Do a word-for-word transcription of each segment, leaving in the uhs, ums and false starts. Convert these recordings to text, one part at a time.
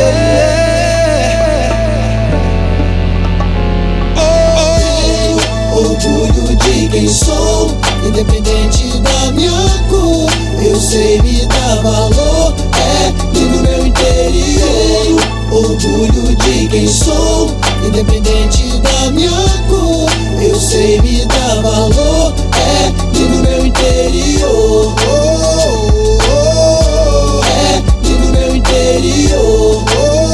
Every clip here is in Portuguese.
Orgulho de quem sou, independente da minha cor. Eu sei me dar valor, é lindo meu interior. Orgulho de quem sou, independente da minha cor. Eu sei me dar valor, é lindo meu interior. É lindo meu interior.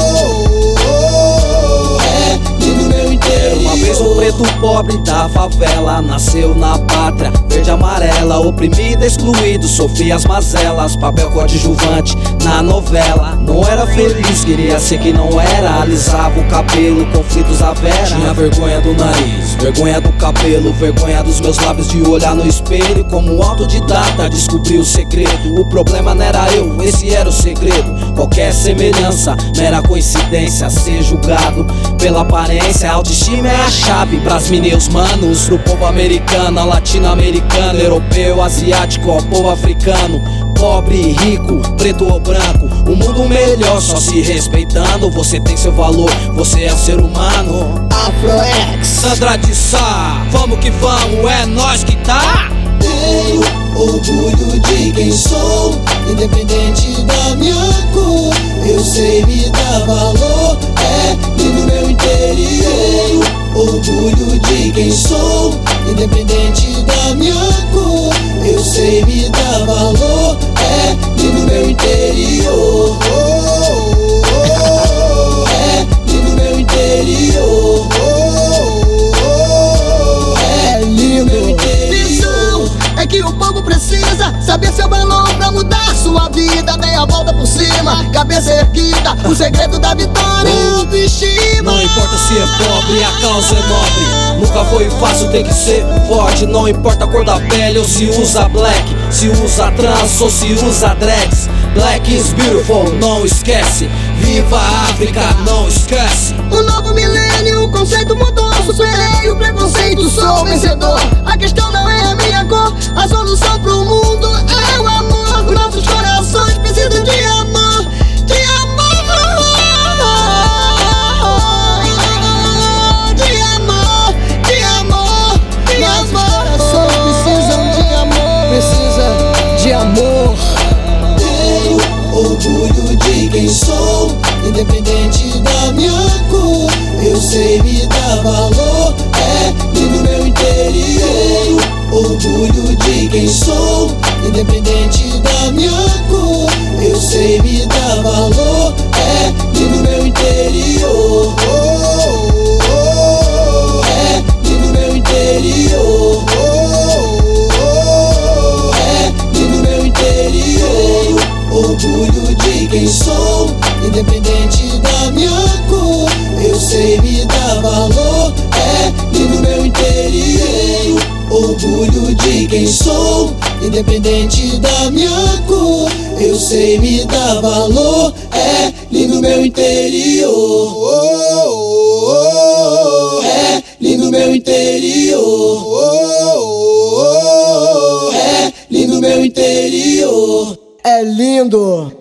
Uma vez um preto pobre da favela nasceu na pátria verde amarela, oprimida, excluído, sofria as mazelas, papel coadjuvante na novela. Não era feliz, queria ser que não era, alisava o cabelo, conflitos à vera. Tinha vergonha do nariz, vergonha do cabelo, vergonha dos meus lábios de olhar no espelho. Como autodidata descobri o segredo, o problema não era eu, esse era o segredo. Qualquer semelhança, mera coincidência, ser julgado pela aparência. A autoestima é a chave pras meninos manos, pro povo americano, latino-americano, europeu, asiático, ao povo africano. Pobre, rico, preto ou branco, um mundo melhor só se respeitando. Você tem seu valor, você é um ser humano. Afroex, Sandra de Sá, vamos que vamos, é nós que tá. Tenho orgulho de quem sou, independente da minha cor. Eu sei me dar valor, é lindo meu interior. Orgulho de quem sou, independente da minha cor. Eu sei me dar valor, é lindo meu interior. É lindo meu interior. É lindo meu interior. É que o povo precisa saber seu valor pra mudar sua vida. Dê a volta por cima, cabeça erguida, o segredo da vitória é autoestima. Não importa se é pobre, a causa é nobre. Nunca foi fácil, tem que ser forte. Não importa a cor da pele ou se usa black, se usa trans ou se usa dreads. Black is beautiful, não esquece. Viva a África, não esquece. O novo milênio, o conceito mudou. Superei o preconceito, sou vencedor. A questão não é a minha cor, a solução pro mundo é o amor. Nossos corações precisam de amor, de amor, de amor, de amor. Nossos corações precisam de amor, precisa de amor. Tenho orgulho de quem sou, independente da minha cor. Eu sei me dar valor, é lindo meu interior. Orgulho de quem sou, independente da minha cor. Eu sei me dar valor, é lindo meu interior. É lindo meu interior. É lindo meu interior. Orgulho de quem sou, independente da minha cor. Eu sei me dar valor, é lindo meu interior. Orgulho de quem sou, independente da minha cor. Eu sei me dar valor, é lindo meu interior. É lindo meu interior. É lindo meu interior. É lindo.